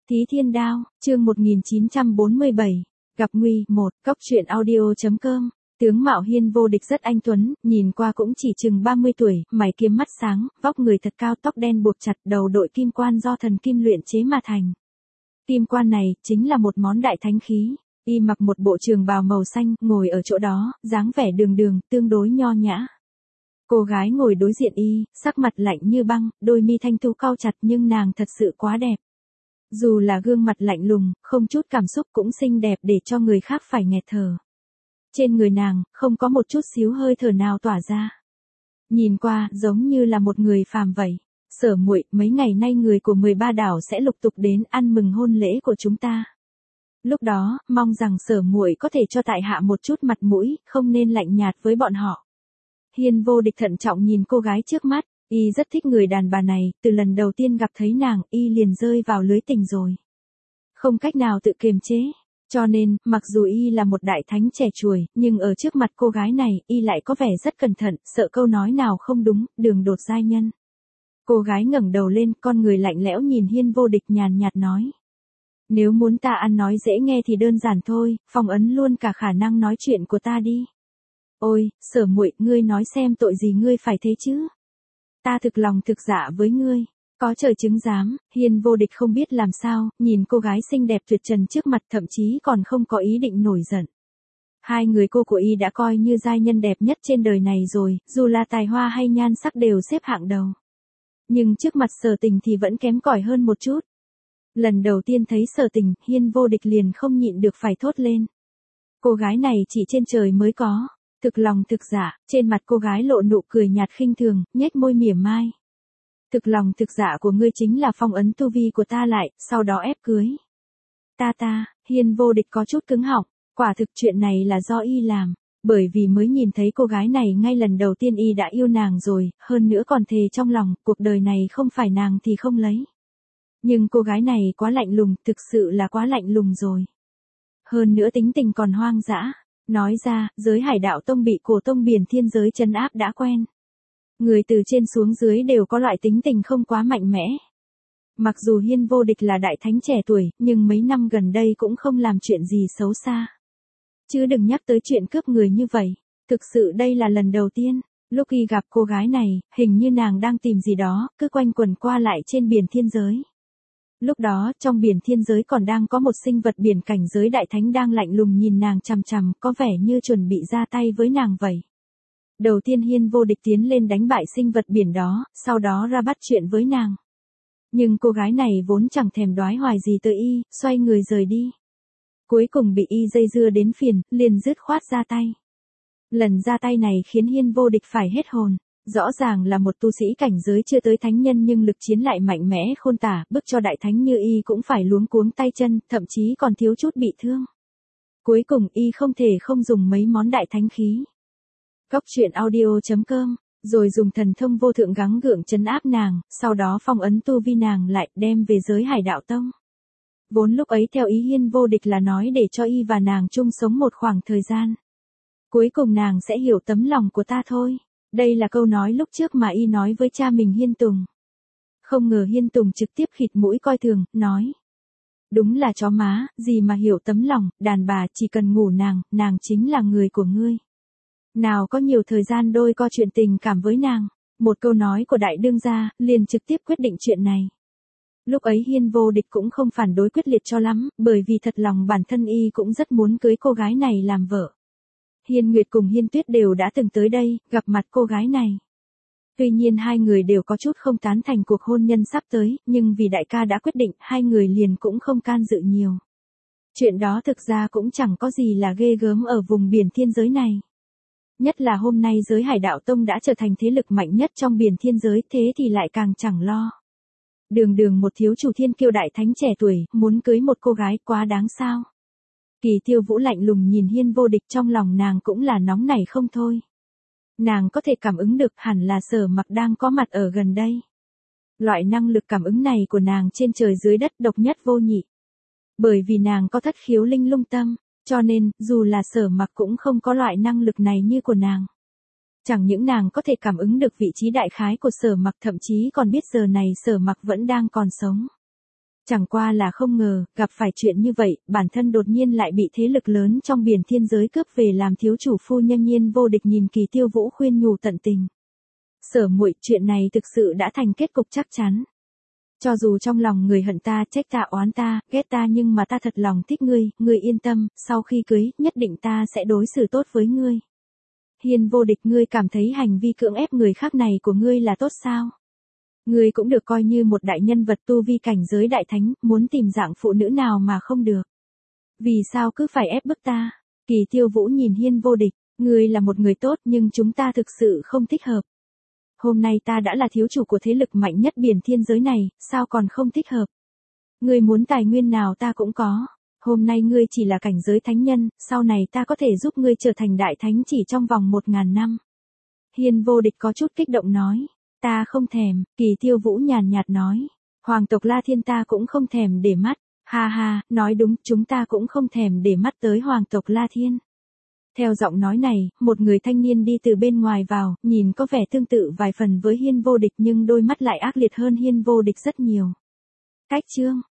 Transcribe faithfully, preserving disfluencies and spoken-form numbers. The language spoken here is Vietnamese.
Thí Thiên Đao, chương một nghìn chín trăm bốn mươi bảy, gặp nguy, một, cóc truyện audio.com. Tướng mạo Hiên Vô Địch rất anh tuấn, nhìn qua cũng chỉ chừng ba mươi tuổi, mày kiếm mắt sáng, vóc người thật cao, tóc đen buộc chặt, đầu đội kim quan do thần kim luyện chế mà thành. Kim quan này chính là một món đại thánh khí. Y mặc một bộ trường bào màu xanh, ngồi ở chỗ đó, dáng vẻ đường đường, tương đối nho nhã. Cô gái ngồi đối diện y, sắc mặt lạnh như băng, đôi mi thanh tú cau chặt nhưng nàng thật sự quá đẹp. Dù là gương mặt lạnh lùng, không chút cảm xúc cũng xinh đẹp để cho người khác phải nghẹt thở. Trên người nàng, không có một chút xíu hơi thở nào tỏa ra. Nhìn qua, giống như là một người phàm vậy. Sở muội, mấy ngày nay người của mười ba đảo sẽ lục tục đến ăn mừng hôn lễ của chúng ta. Lúc đó, mong rằng sở muội có thể cho tại hạ một chút mặt mũi, không nên lạnh nhạt với bọn họ. Hiên Vô Địch thận trọng nhìn cô gái trước mắt, y rất thích người đàn bà này, từ lần đầu tiên gặp thấy nàng, y liền rơi vào lưới tình rồi. Không cách nào tự kiềm chế, cho nên, mặc dù y là một đại thánh trẻ tuổi, nhưng ở trước mặt cô gái này, y lại có vẻ rất cẩn thận, sợ câu nói nào không đúng, đường đột giai nhân. Cô gái ngẩng đầu lên, con người lạnh lẽo nhìn Hiên Vô Địch nhàn nhạt nói. Nếu muốn ta ăn nói dễ nghe thì đơn giản thôi, phong ấn luôn cả khả năng nói chuyện của ta đi. Ôi, Sở muội, ngươi nói xem tội gì ngươi phải thế chứ? Ta thực lòng thực dạ với ngươi, có trời chứng giám. Hiên Vô Địch không biết làm sao, nhìn cô gái xinh đẹp tuyệt trần trước mặt thậm chí còn không có ý định nổi giận. Hai người cô của y đã coi như giai nhân đẹp nhất trên đời này rồi, dù là tài hoa hay nhan sắc đều xếp hạng đầu. Nhưng trước mặt Sở Tình thì vẫn kém cỏi hơn một chút. Lần đầu tiên thấy Sở Tình, Hiên Vô Địch liền không nhịn được phải thốt lên. Cô gái này chỉ trên trời mới có. Thực lòng thực dạ, trên mặt cô gái lộ nụ cười nhạt khinh thường, nhếch môi mỉa mai. Thực lòng thực dạ của ngươi chính là phong ấn tu vi của ta lại, sau đó ép cưới. Ta ta, Hiên Vô Địch có chút cứng họng, quả thực chuyện này là do y làm, bởi vì mới nhìn thấy cô gái này ngay lần đầu tiên y đã yêu nàng rồi, hơn nữa còn thề trong lòng, cuộc đời này không phải nàng thì không lấy. Nhưng cô gái này quá lạnh lùng, thực sự là quá lạnh lùng rồi. Hơn nữa tính tình còn hoang dã. Nói ra, giới Hải Đạo Tông bị cổ tông biển thiên giới trấn áp đã quen. Người từ trên xuống dưới đều có loại tính tình không quá mạnh mẽ. Mặc dù Hiên Vô Địch là đại thánh trẻ tuổi, nhưng mấy năm gần đây cũng không làm chuyện gì xấu xa. Chứ đừng nhắc tới chuyện cướp người như vậy. Thực sự đây là lần đầu tiên, lúc y gặp cô gái này, hình như nàng đang tìm gì đó, cứ quanh quẩn qua lại trên biển thiên giới. Lúc đó, trong biển thiên giới còn đang có một sinh vật biển cảnh giới đại thánh đang lạnh lùng nhìn nàng chằm chằm, có vẻ như chuẩn bị ra tay với nàng vậy. Đầu tiên Hiên Vô Địch tiến lên đánh bại sinh vật biển đó, sau đó ra bắt chuyện với nàng. Nhưng cô gái này vốn chẳng thèm đoái hoài gì tới y, xoay người rời đi. Cuối cùng bị y dây dưa đến phiền, liền dứt khoát ra tay. Lần ra tay này khiến Hiên Vô Địch phải hết hồn. Rõ ràng là một tu sĩ cảnh giới chưa tới thánh nhân nhưng lực chiến lại mạnh mẽ khôn tả, bức cho đại thánh như y cũng phải luống cuống tay chân, thậm chí còn thiếu chút bị thương. Cuối cùng y không thể không dùng mấy món đại thánh khí. Cóc truyện audio.com, rồi dùng thần thông vô thượng gắng gượng trấn áp nàng, sau đó phong ấn tu vi nàng lại đem về giới Hải Đạo Tông. Vốn lúc ấy theo ý Hiên Vô Địch là nói để cho y và nàng chung sống một khoảng thời gian. Cuối cùng nàng sẽ hiểu tấm lòng của ta thôi. Đây là câu nói lúc trước mà y nói với cha mình Hiên Tùng. Không ngờ Hiên Tùng trực tiếp khịt mũi coi thường, nói. Đúng là chó má, gì mà hiểu tấm lòng, đàn bà chỉ cần ngủ nàng, nàng chính là người của ngươi. Nào có nhiều thời gian đôi co chuyện tình cảm với nàng. Một câu nói của đại đương gia, liền trực tiếp quyết định chuyện này. Lúc ấy Hiên Vô Địch cũng không phản đối quyết liệt cho lắm, bởi vì thật lòng bản thân y cũng rất muốn cưới cô gái này làm vợ. Hiên Nguyệt cùng Hiên Tuyết đều đã từng tới đây, gặp mặt cô gái này. Tuy nhiên hai người đều có chút không tán thành cuộc hôn nhân sắp tới, nhưng vì đại ca đã quyết định, hai người liền cũng không can dự nhiều. Chuyện đó thực ra cũng chẳng có gì là ghê gớm ở vùng biển thiên giới này. Nhất là hôm nay giới Hải Đạo Tông đã trở thành thế lực mạnh nhất trong biển thiên giới, thế thì lại càng chẳng lo. Đường đường một thiếu chủ thiên kiêu đại thánh trẻ tuổi, muốn cưới một cô gái quá đáng sao. Kỳ Tiêu Vũ lạnh lùng nhìn Hiên Vô Địch, trong lòng nàng cũng là nóng nảy không thôi. Nàng có thể cảm ứng được hẳn là Sở Mặc đang có mặt ở gần đây. Loại năng lực cảm ứng này của nàng trên trời dưới đất độc nhất vô nhị. Bởi vì nàng có thất khiếu linh lung tâm, cho nên dù là Sở Mặc cũng không có loại năng lực này như của nàng. Chẳng những nàng có thể cảm ứng được vị trí đại khái của Sở Mặc, thậm chí còn biết giờ này Sở Mặc vẫn đang còn sống. Chẳng qua là không ngờ, gặp phải chuyện như vậy, bản thân đột nhiên lại bị thế lực lớn trong biển thiên giới cướp về làm thiếu chủ phu nhân. Nhiên Vô Địch nhìn Kỳ Tiêu Vũ khuyên nhủ tận tình. Sở muội, chuyện này thực sự đã thành kết cục chắc chắn. Cho dù trong lòng người hận ta, trách ta, oán ta, ghét ta, nhưng mà ta thật lòng thích ngươi, ngươi yên tâm, sau khi cưới, nhất định ta sẽ đối xử tốt với ngươi. Hiên Vô Địch, ngươi cảm thấy hành vi cưỡng ép người khác này của ngươi là tốt sao? Ngươi cũng được coi như một đại nhân vật tu vi cảnh giới đại thánh, muốn tìm dạng phụ nữ nào mà không được. Vì sao cứ phải ép bức ta? Kỳ Tiêu Vũ nhìn Hiên Vô Địch, ngươi là một người tốt nhưng chúng ta thực sự không thích hợp. Hôm nay ta đã là thiếu chủ của thế lực mạnh nhất biển thiên giới này, sao còn không thích hợp? Ngươi muốn tài nguyên nào ta cũng có. Hôm nay ngươi chỉ là cảnh giới thánh nhân, sau này ta có thể giúp ngươi trở thành đại thánh chỉ trong vòng một ngàn năm. Hiên Vô Địch có chút kích động nói. Ta không thèm, Kỳ Tiêu Vũ nhàn nhạt nói. Hoàng tộc La Thiên ta cũng không thèm để mắt. Ha ha, nói đúng, chúng ta cũng không thèm để mắt tới hoàng tộc La Thiên. Theo giọng nói này, một người thanh niên đi từ bên ngoài vào, nhìn có vẻ tương tự vài phần với Hiên Vô Địch nhưng đôi mắt lại ác liệt hơn Hiên Vô Địch rất nhiều. Cách chương